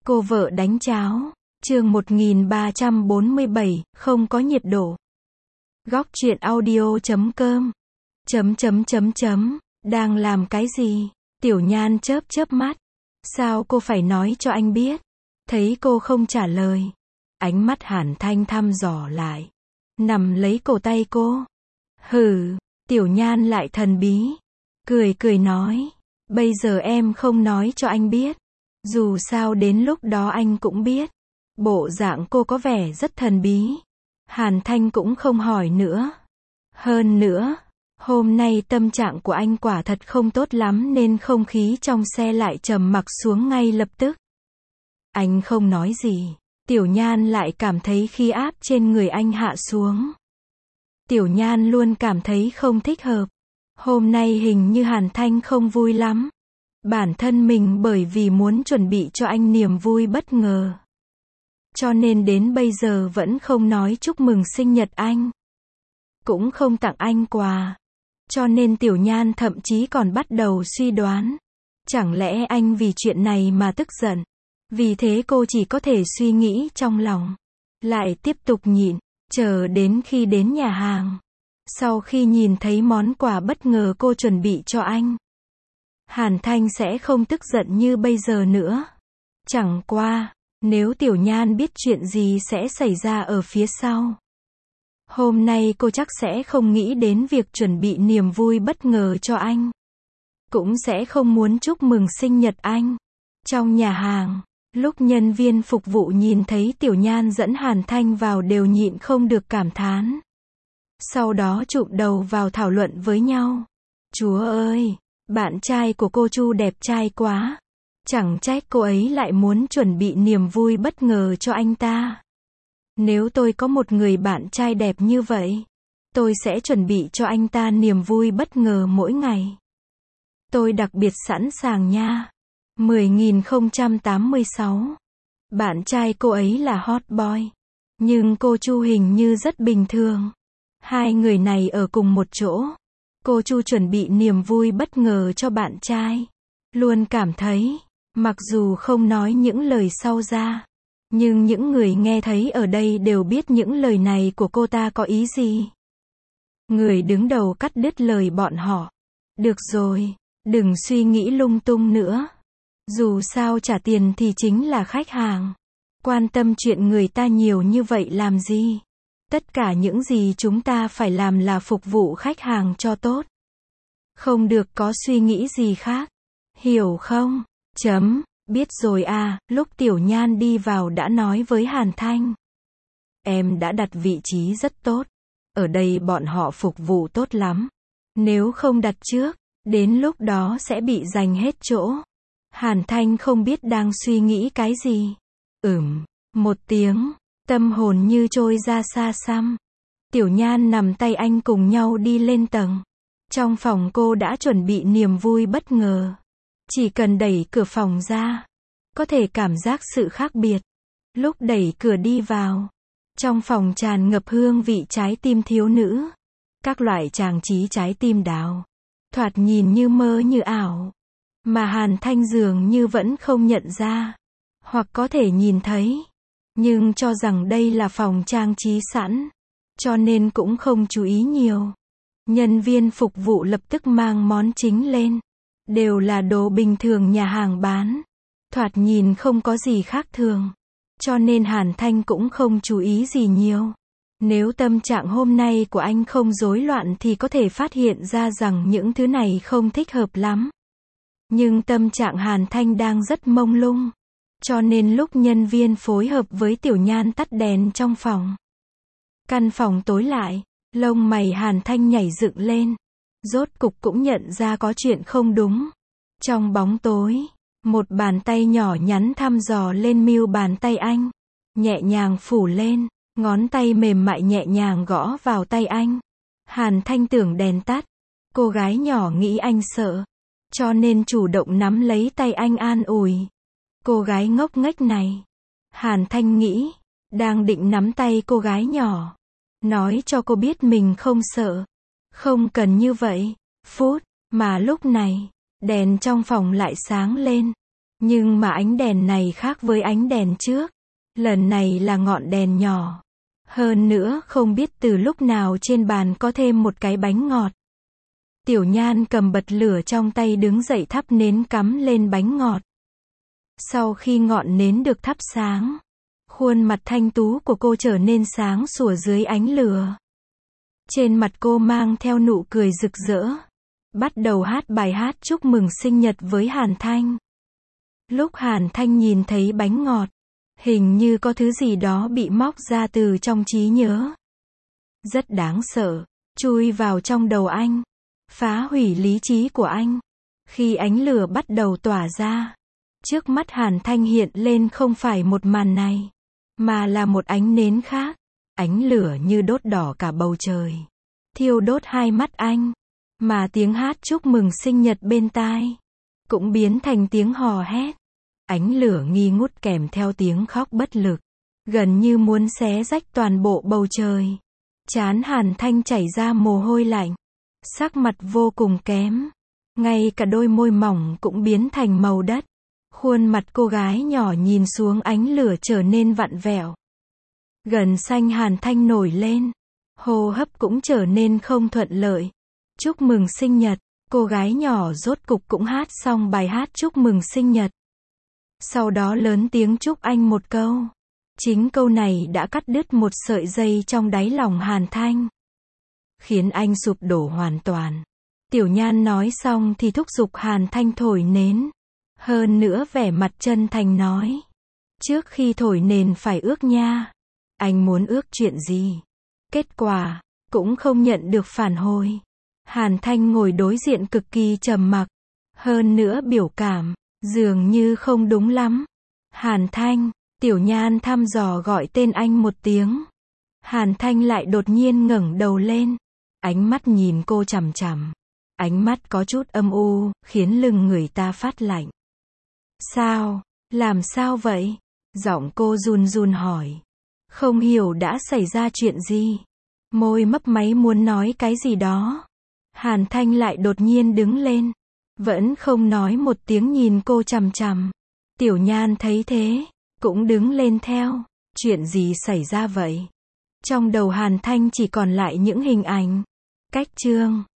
Cô vợ đánh cháo. Chương 1347, không có nhiệt độ. Góc truyện audio.com. Đang làm cái gì? Tiểu Nhan chớp chớp mắt. Sao cô phải nói cho anh biết? Thấy cô không trả lời, ánh mắt Hàn Thanh thăm dò lại, nằm lấy cổ tay cô. Hừ, Tiểu Nhan lại thần bí, cười cười nói, bây giờ em không nói cho anh biết, dù sao đến lúc đó anh cũng biết. Bộ dạng cô có vẻ rất thần bí. Hàn Thanh cũng không hỏi nữa. Hơn nữa, hôm nay tâm trạng của anh quả thật không tốt lắm nên không khí trong xe lại trầm mặc xuống ngay lập tức. Anh không nói gì, Tiểu Nhan lại cảm thấy khí áp trên người anh hạ xuống. Tiểu Nhan luôn cảm thấy không thích hợp. Hôm nay hình như Hàn Thanh không vui lắm. Bản thân mình bởi vì muốn chuẩn bị cho anh niềm vui bất ngờ, cho nên đến bây giờ vẫn không nói chúc mừng sinh nhật anh, cũng không tặng anh quà. Cho nên Tiểu Nhan thậm chí còn bắt đầu suy đoán, chẳng lẽ anh vì chuyện này mà tức giận. Vì thế cô chỉ có thể suy nghĩ trong lòng, lại tiếp tục nhịn, chờ đến khi đến nhà hàng. Sau khi nhìn thấy món quà bất ngờ cô chuẩn bị cho anh, Hàn Thanh sẽ không tức giận như bây giờ nữa. Chẳng qua, nếu Tiểu Nhan biết chuyện gì sẽ xảy ra ở phía sau, hôm nay cô chắc sẽ không nghĩ đến việc chuẩn bị niềm vui bất ngờ cho anh, cũng sẽ không muốn chúc mừng sinh nhật anh. Trong nhà hàng, lúc nhân viên phục vụ nhìn thấy Tiểu Nhan dẫn Hàn Thanh vào đều nhịn không được cảm thán. Sau đó chụm đầu vào thảo luận với nhau. Chúa ơi, bạn trai của cô Chu đẹp trai quá. Chẳng trách cô ấy lại muốn chuẩn bị niềm vui bất ngờ cho anh ta. Nếu tôi có một người bạn trai đẹp như vậy, tôi sẽ chuẩn bị cho anh ta niềm vui bất ngờ mỗi ngày. Tôi đặc biệt sẵn sàng nha. 10.086. Bạn trai cô ấy là hot boy, nhưng cô Chu hình như rất bình thường. Hai người này ở cùng một chỗ. Cô Chu chuẩn bị niềm vui bất ngờ cho bạn trai. Luôn cảm thấy, mặc dù không nói những lời sau ra, nhưng những người nghe thấy ở đây đều biết những lời này của cô ta có ý gì. Người đứng đầu cắt đứt lời bọn họ. Được rồi, đừng suy nghĩ lung tung nữa. Dù sao trả tiền thì chính là khách hàng. Quan tâm chuyện người ta nhiều như vậy làm gì? Tất cả những gì chúng ta phải làm là phục vụ khách hàng cho tốt. Không được có suy nghĩ gì khác. Hiểu không? Biết rồi à. Lúc Tiểu Nhan đi vào đã nói với Hàn Thanh, em đã đặt vị trí rất tốt. Ở đây bọn họ phục vụ tốt lắm. Nếu không đặt trước, đến lúc đó sẽ bị giành hết chỗ. Hàn Thanh không biết đang suy nghĩ cái gì. Một tiếng, tâm hồn như trôi ra xa xăm. Tiểu Nhan nằm tay anh cùng nhau đi lên tầng. Trong phòng cô đã chuẩn bị niềm vui bất ngờ. Chỉ cần đẩy cửa phòng ra, có thể cảm giác sự khác biệt. Lúc đẩy cửa đi vào, trong phòng tràn ngập hương vị trái tim thiếu nữ. Các loại trang trí trái tim đào, thoạt nhìn như mơ như ảo, mà Hàn Thanh dường như vẫn không nhận ra, hoặc có thể nhìn thấy, nhưng cho rằng đây là phòng trang trí sẵn, cho nên cũng không chú ý nhiều. Nhân viên phục vụ lập tức mang món chính lên. Đều là đồ bình thường nhà hàng bán. Thoạt nhìn không có gì khác thường. Cho nên Hàn Thanh cũng không chú ý gì nhiều. Nếu tâm trạng hôm nay của anh không rối loạn thì có thể phát hiện ra rằng những thứ này không thích hợp lắm. Nhưng tâm trạng Hàn Thanh đang rất mông lung. Cho nên lúc nhân viên phối hợp với Tiểu Nhan tắt đèn trong phòng, căn phòng tối lại, lông mày Hàn Thanh nhảy dựng lên. Rốt cục cũng nhận ra có chuyện không đúng. Trong bóng tối, một bàn tay nhỏ nhắn thăm dò lên mu bàn tay anh, nhẹ nhàng phủ lên, ngón tay mềm mại nhẹ nhàng gõ vào tay anh. Hàn Thanh tưởng đèn tắt, cô gái nhỏ nghĩ anh sợ, cho nên chủ động nắm lấy tay anh an ủi. Cô gái ngốc nghếch này, Hàn Thanh nghĩ, đang định nắm tay cô gái nhỏ, nói cho cô biết mình không sợ. Không cần như vậy. Mà lúc này, đèn trong phòng lại sáng lên. Nhưng mà ánh đèn này khác với ánh đèn trước. Lần này là ngọn đèn nhỏ. Hơn nữa không biết từ lúc nào trên bàn có thêm một cái bánh ngọt. Tiểu Nhan cầm bật lửa trong tay đứng dậy thắp nến cắm lên bánh ngọt. Sau khi ngọn nến được thắp sáng, khuôn mặt thanh tú của cô trở nên sáng sủa dưới ánh lửa. Trên mặt cô mang theo nụ cười rực rỡ. Bắt đầu hát bài hát chúc mừng sinh nhật với Hàn Thanh. Lúc Hàn Thanh nhìn thấy bánh ngọt, hình như có thứ gì đó bị móc ra từ trong trí nhớ. Rất đáng sợ, chui vào trong đầu anh, phá hủy lý trí của anh. Khi ánh lửa bắt đầu tỏa ra, trước mắt Hàn Thanh hiện lên không phải một màn này, mà là một ánh nến khác. Ánh lửa như đốt đỏ cả bầu trời, thiêu đốt hai mắt anh, mà tiếng hát chúc mừng sinh nhật bên tai cũng biến thành tiếng hò hét. Ánh lửa nghi ngút kèm theo tiếng khóc bất lực, gần như muốn xé rách toàn bộ bầu trời. Trán Hàn Thanh chảy ra mồ hôi lạnh, sắc mặt vô cùng kém, ngay cả đôi môi mỏng cũng biến thành màu đất. Khuôn mặt cô gái nhỏ nhìn xuống ánh lửa trở nên vặn vẹo. Gần xanh Hàn Thanh nổi lên, hô hấp cũng trở nên không thuận lợi. Chúc mừng sinh nhật, cô gái nhỏ rốt cục cũng hát xong bài hát chúc mừng sinh nhật. Sau đó lớn tiếng chúc anh một câu. Chính câu này đã cắt đứt một sợi dây trong đáy lòng Hàn Thanh, khiến anh sụp đổ hoàn toàn. Tiểu Nhan nói xong thì thúc giục Hàn Thanh thổi nến. Hơn nữa vẻ mặt chân thành nói, trước khi thổi nến phải ước nha. Anh muốn ước chuyện gì? Kết quả cũng không nhận được phản hồi. Hàn Thanh ngồi đối diện cực kỳ trầm mặc, hơn nữa biểu cảm dường như không đúng lắm. Hàn Thanh, Tiểu Nhan thăm dò gọi tên anh một tiếng. Hàn Thanh lại đột nhiên ngẩng đầu lên, ánh mắt nhìn cô chằm chằm. Ánh mắt có chút âm u, khiến lưng người ta phát lạnh. Sao? Làm sao vậy? Giọng cô run run hỏi. Không hiểu đã xảy ra chuyện gì. Môi mấp máy muốn nói cái gì đó. Hàn Thanh lại đột nhiên đứng lên, vẫn không nói một tiếng nhìn cô chằm chằm. Tiểu Nhan thấy thế, cũng đứng lên theo. Chuyện gì xảy ra vậy? Trong đầu Hàn Thanh chỉ còn lại những hình ảnh. Cách chương